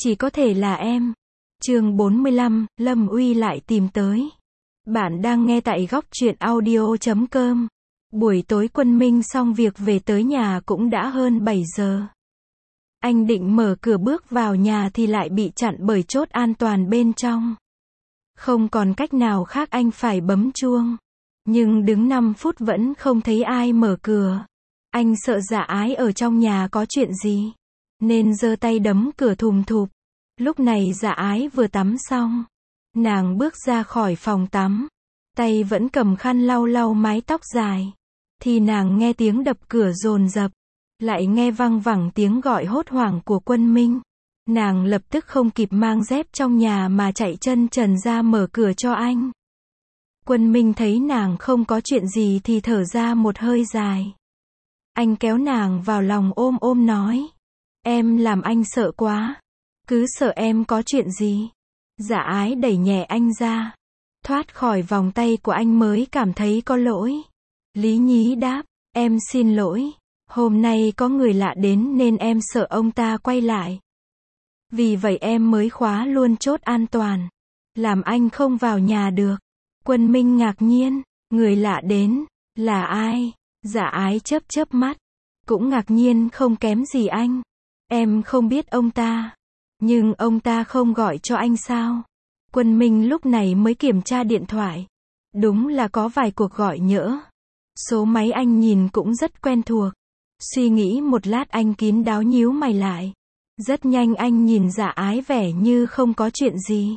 Chỉ có thể là em. Chương 45, Lâm Uy lại tìm tới. Bạn đang nghe tại góc truyện audio.com. Buổi tối Quân Minh xong việc về tới nhà cũng đã hơn 7 giờ. Anh định mở cửa bước vào nhà thì lại bị chặn bởi chốt an toàn bên trong. Không còn cách nào khác anh phải bấm chuông. Nhưng đứng 5 phút vẫn không thấy ai mở cửa. Anh sợ Dạ Ái ở trong nhà có chuyện gì, nên giơ tay đấm cửa thùm thụp. Lúc này Dạ Ái vừa tắm xong. Nàng bước ra khỏi phòng tắm. Tay vẫn cầm khăn lau lau mái tóc dài. Thì nàng nghe tiếng đập cửa dồn dập. Lại nghe văng vẳng tiếng gọi hốt hoảng của Quân Minh. Nàng lập tức không kịp mang dép trong nhà mà chạy chân trần ra mở cửa cho anh. Quân Minh thấy nàng không có chuyện gì thì thở ra một hơi dài. Anh kéo nàng vào lòng ôm nói. Em làm anh sợ quá. Cứ sợ em có chuyện gì. Dạ Ái đẩy nhẹ anh ra. Thoát khỏi vòng tay của anh mới cảm thấy có lỗi. Lý nhí đáp. Em xin lỗi. Hôm nay có người lạ đến nên em sợ ông ta quay lại. Vì vậy em mới khóa luôn chốt an toàn. Làm anh không vào nhà được. Quân Minh ngạc nhiên. Người lạ đến. Là ai? Dạ Ái chớp mắt. Cũng ngạc nhiên không kém gì anh. Em không biết ông ta. Nhưng ông ta không gọi cho anh sao? Quân Minh lúc này mới kiểm tra điện thoại. Đúng là có vài cuộc gọi nhỡ. Số máy anh nhìn cũng rất quen thuộc. Suy nghĩ một lát anh kín đáo nhíu mày lại. Rất nhanh anh nhìn Dạ Ái vẻ như không có chuyện gì.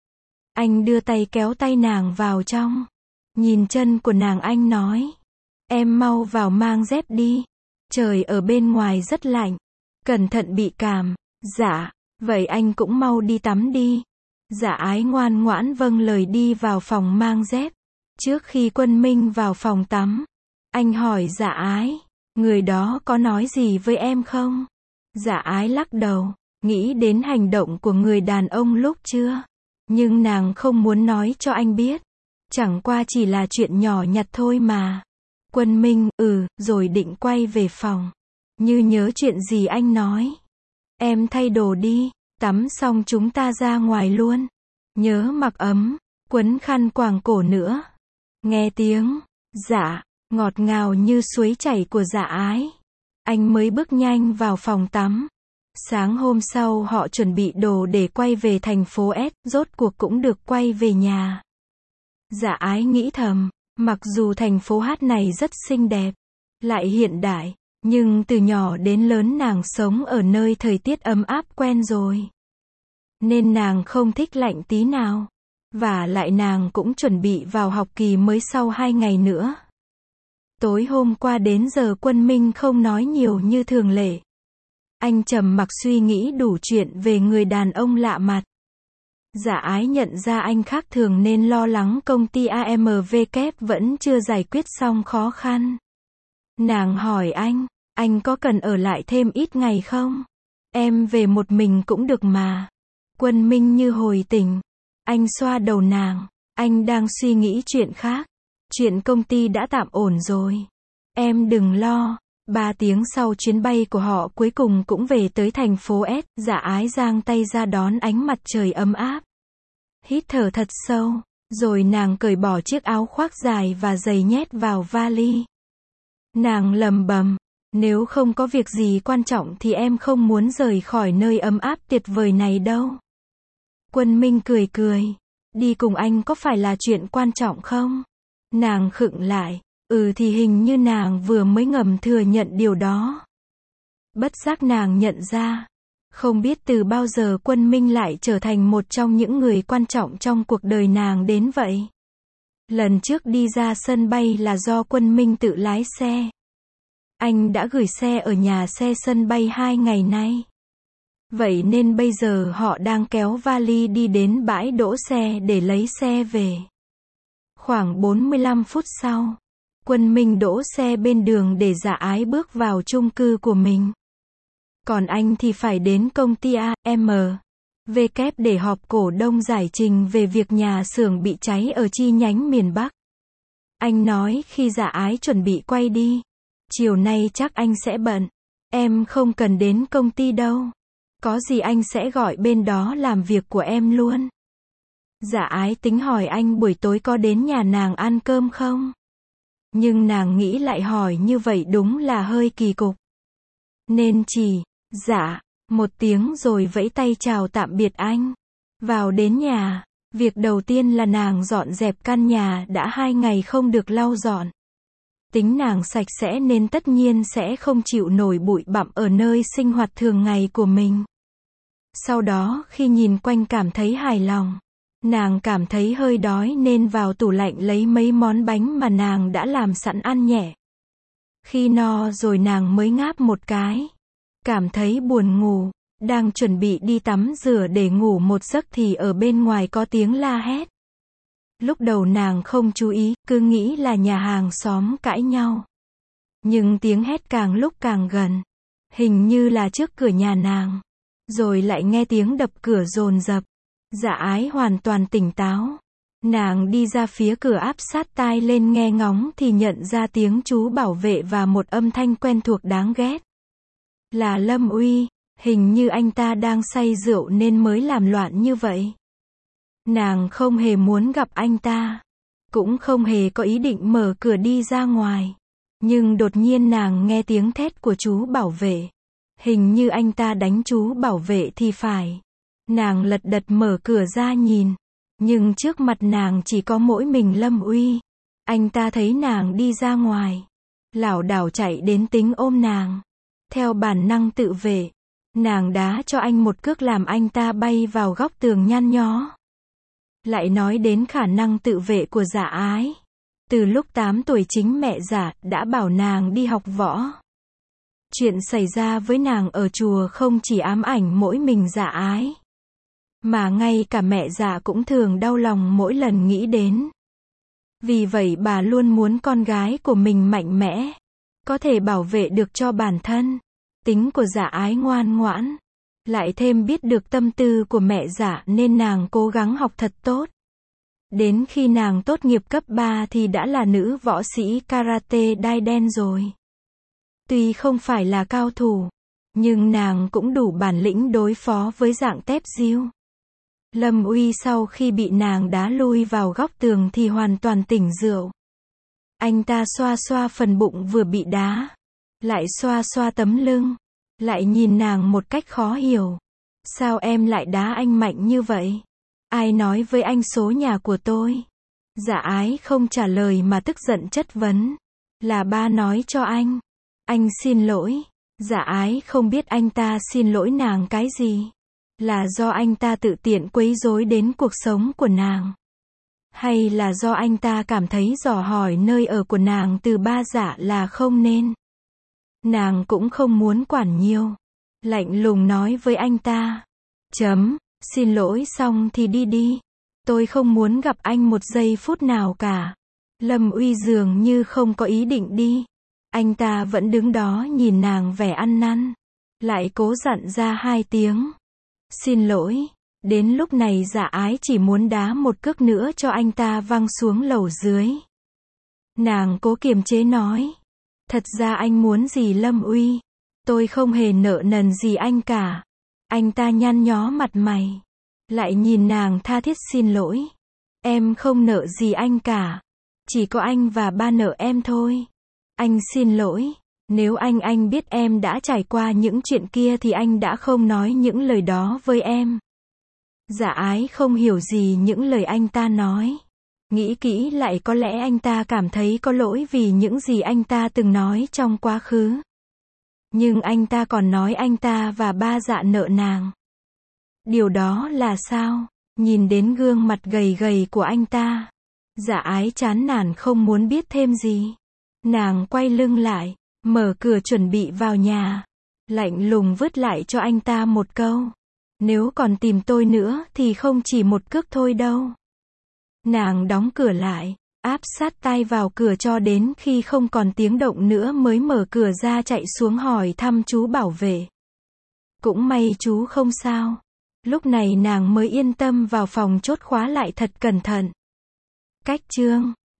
Anh đưa tay kéo tay nàng vào trong. Nhìn chân của nàng anh nói. Em mau vào mang dép đi. Trời ở bên ngoài rất lạnh. Cẩn thận bị cảm. Dạ, vậy anh cũng mau đi tắm đi. Dạ Ái ngoan ngoãn vâng lời đi vào phòng mang dép. Trước khi Quân Minh vào phòng tắm, anh hỏi Dạ Ái, người đó có nói gì với em không? Dạ Ái lắc đầu, nghĩ đến hành động của người đàn ông lúc trưa. Nhưng nàng không muốn nói cho anh biết. Chẳng qua chỉ là chuyện nhỏ nhặt thôi mà. Quân Minh, rồi định quay về phòng. Như nhớ chuyện gì anh nói. Em thay đồ đi, tắm xong chúng ta ra ngoài luôn. Nhớ mặc ấm, quấn khăn quàng cổ nữa. Nghe tiếng, dạ, ngọt ngào như suối chảy của Dạ Ái. Anh mới bước nhanh vào phòng tắm. Sáng hôm sau họ chuẩn bị đồ để quay về thành phố S, rốt cuộc cũng được quay về nhà. Dạ Ái nghĩ thầm, mặc dù thành phố H này rất xinh đẹp, lại hiện đại, nhưng từ nhỏ đến lớn nàng sống ở nơi thời tiết ấm áp quen rồi. Nên nàng không thích lạnh tí nào. Và lại nàng cũng chuẩn bị vào học kỳ mới sau 2 ngày nữa. Tối hôm qua đến giờ Quân Minh không nói nhiều như thường lệ. Anh trầm mặc suy nghĩ đủ chuyện về người đàn ông lạ mặt. Dạ Ái nhận ra anh khác thường nên lo lắng công ty AMW vẫn chưa giải quyết xong khó khăn. Nàng hỏi anh có cần ở lại thêm ít ngày không? Em về một mình cũng được mà. Quân Minh như hồi tỉnh. Anh xoa đầu nàng. Anh đang suy nghĩ chuyện khác. Chuyện công ty đã tạm ổn rồi. Em đừng lo. 3 tiếng sau chuyến bay của họ cuối cùng cũng về tới thành phố S. Dạ Ái giang tay ra đón ánh mặt trời ấm áp. Hít thở thật sâu. Rồi nàng cởi bỏ chiếc áo khoác dài và giày nhét vào vali. Nàng lẩm bẩm. Nếu không có việc gì quan trọng thì em không muốn rời khỏi nơi ấm áp tuyệt vời này đâu. Quân Minh cười. Đi cùng anh có phải là chuyện quan trọng không? Nàng khựng lại. Thì hình như nàng vừa mới ngầm thừa nhận điều đó. Bất giác nàng nhận ra. Không biết từ bao giờ Quân Minh lại trở thành một trong những người quan trọng trong cuộc đời nàng đến vậy. Lần trước đi ra sân bay là do Quân Minh tự lái xe. Anh đã gửi xe ở nhà xe sân bay 2 ngày nay. Vậy nên bây giờ họ đang kéo vali đi đến bãi đỗ xe để lấy xe về. Khoảng 45 phút sau, Quân Minh đỗ xe bên đường để Dạ Ái bước vào chung cư của mình. Còn anh thì phải đến công ty AMW để họp cổ đông giải trình về việc nhà xưởng bị cháy ở chi nhánh miền Bắc. Anh nói khi Dạ Ái chuẩn bị quay đi. Chiều nay chắc anh sẽ bận. Em không cần đến công ty đâu. Có gì anh sẽ gọi bên đó làm việc của em luôn. Dạ ái tính hỏi anh buổi tối có đến nhà nàng ăn cơm không? Nhưng nàng nghĩ lại hỏi như vậy đúng là hơi kỳ cục. Nên chỉ, dạ, một tiếng rồi vẫy tay chào tạm biệt anh. Vào đến nhà, việc đầu tiên là nàng dọn dẹp căn nhà đã 2 ngày không được lau dọn. Tính nàng sạch sẽ nên tất nhiên sẽ không chịu nổi bụi bặm ở nơi sinh hoạt thường ngày của mình. Sau đó khi nhìn quanh cảm thấy hài lòng. Nàng cảm thấy hơi đói nên vào tủ lạnh lấy mấy món bánh mà nàng đã làm sẵn ăn nhẹ. Khi no rồi nàng mới ngáp một cái. Cảm thấy buồn ngủ, đang chuẩn bị đi tắm rửa để ngủ một giấc thì ở bên ngoài có tiếng la hét. Lúc đầu nàng không chú ý, cứ nghĩ là nhà hàng xóm cãi nhau. Nhưng tiếng hét càng lúc càng gần. Hình như là trước cửa nhà nàng. Rồi lại nghe tiếng đập cửa dồn dập. Dạ ái hoàn toàn tỉnh táo. Nàng đi ra phía cửa áp sát tai lên nghe ngóng thì nhận ra tiếng chú bảo vệ và một âm thanh quen thuộc đáng ghét. Là Lâm Uy, hình như anh ta đang say rượu nên mới làm loạn như vậy. Nàng không hề muốn gặp anh ta. Cũng không hề có ý định mở cửa đi ra ngoài. Nhưng đột nhiên nàng nghe tiếng thét của chú bảo vệ. Hình như anh ta đánh chú bảo vệ thì phải. Nàng lật đật mở cửa ra nhìn. Nhưng trước mặt nàng chỉ có mỗi mình Lâm Uy. Anh ta thấy nàng đi ra ngoài. Lảo đảo chạy đến tính ôm nàng. Theo bản năng tự vệ. Nàng đá cho anh một cước làm anh ta bay vào góc tường nhăn nhó. Lại nói đến khả năng tự vệ của Dạ ái. Từ lúc 8 tuổi chính mẹ Dạ đã bảo nàng đi học võ. Chuyện xảy ra với nàng ở chùa không chỉ ám ảnh mỗi mình Dạ ái. Mà ngay cả mẹ Dạ cũng thường đau lòng mỗi lần nghĩ đến. Vì vậy bà luôn muốn con gái của mình mạnh mẽ. Có thể bảo vệ được cho bản thân. Tính của Dạ ái ngoan ngoãn. Lại thêm biết được tâm tư của mẹ Dạ nên nàng cố gắng học thật tốt. Đến khi nàng tốt nghiệp cấp 3 thì đã là nữ võ sĩ karate đai đen rồi. Tuy không phải là cao thủ, nhưng nàng cũng đủ bản lĩnh đối phó với dạng tép diêu. Lâm Uy sau khi bị nàng đá lui vào góc tường thì hoàn toàn tỉnh rượu. Anh ta xoa xoa phần bụng vừa bị đá, lại xoa xoa tấm lưng, lại nhìn nàng một cách khó hiểu. Sao em lại đá anh mạnh như vậy? Ai nói với anh số nhà của tôi? Dạ ái không trả lời mà tức giận chất vấn. Là ba nói cho anh. Anh xin lỗi. Dạ ái không biết anh ta xin lỗi nàng cái gì. Là do anh ta tự tiện quấy rối đến cuộc sống của nàng. Hay là do anh ta cảm thấy dò hỏi nơi ở của nàng từ ba Dạ là không nên. Nàng cũng không muốn quản nhiều. Lạnh lùng nói với anh ta. Xin lỗi xong thì đi đi. Tôi không muốn gặp anh một giây phút nào cả. Lâm Uy dường như không có ý định đi. Anh ta vẫn đứng đó nhìn nàng vẻ ăn năn. Lại cố dặn ra 2 tiếng. Xin lỗi. Đến lúc này Dạ ái chỉ muốn đá một cước nữa cho anh ta văng xuống lầu dưới. Nàng cố kiềm chế nói. Thật ra anh muốn gì Lâm Uy? Tôi không hề nợ nần gì anh cả. Anh ta nhăn nhó mặt mày. Lại nhìn nàng tha thiết xin lỗi. Em không nợ gì anh cả. Chỉ có anh và ba nợ em thôi. Anh xin lỗi. Nếu anh biết em đã trải qua những chuyện kia thì anh đã không nói những lời đó với em. Dạ ái không hiểu gì những lời anh ta nói. Nghĩ kỹ lại có lẽ anh ta cảm thấy có lỗi vì những gì anh ta từng nói trong quá khứ. Nhưng anh ta còn nói anh ta và ba Dạ nợ nàng. Điều đó là sao? Nhìn đến gương mặt gầy gầy của anh ta. Dạ ái chán nản không muốn biết thêm gì. Nàng quay lưng lại, mở cửa chuẩn bị vào nhà. Lạnh lùng vứt lại cho anh ta một câu. Nếu còn tìm tôi nữa thì không chỉ một cước thôi đâu. Nàng đóng cửa lại, áp sát tai vào cửa cho đến khi không còn tiếng động nữa mới mở cửa ra chạy xuống hỏi thăm chú bảo vệ. Cũng may chú không sao. Lúc này nàng mới yên tâm vào phòng chốt khóa lại thật cẩn thận. Cách chương